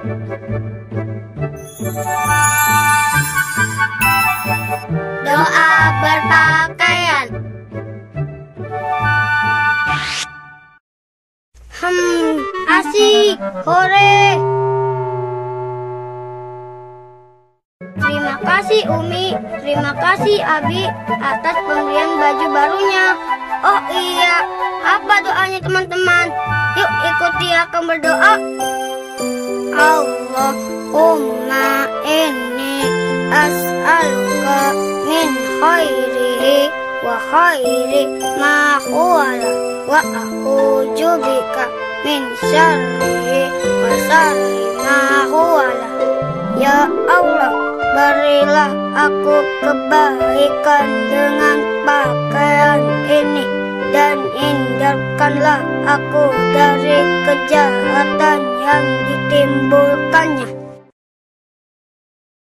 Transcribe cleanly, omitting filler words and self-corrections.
Doa berpakaian. Asik, hore. Terima kasih Umi, terima kasih Abi atas pemberian baju barunya. Oh iya, apa doanya teman-teman? Yuk ikuti akan berdoa. Allahumma inni as'aluka min khairihi wa khairi ma huwala wa a'udzubika min syarrihi wa syarri ma huwala. Ya Allah, berilah aku kebaikan dengan pakaian ini, dan hindarkanlah aku dari kejahatan yang ditimbulkannya.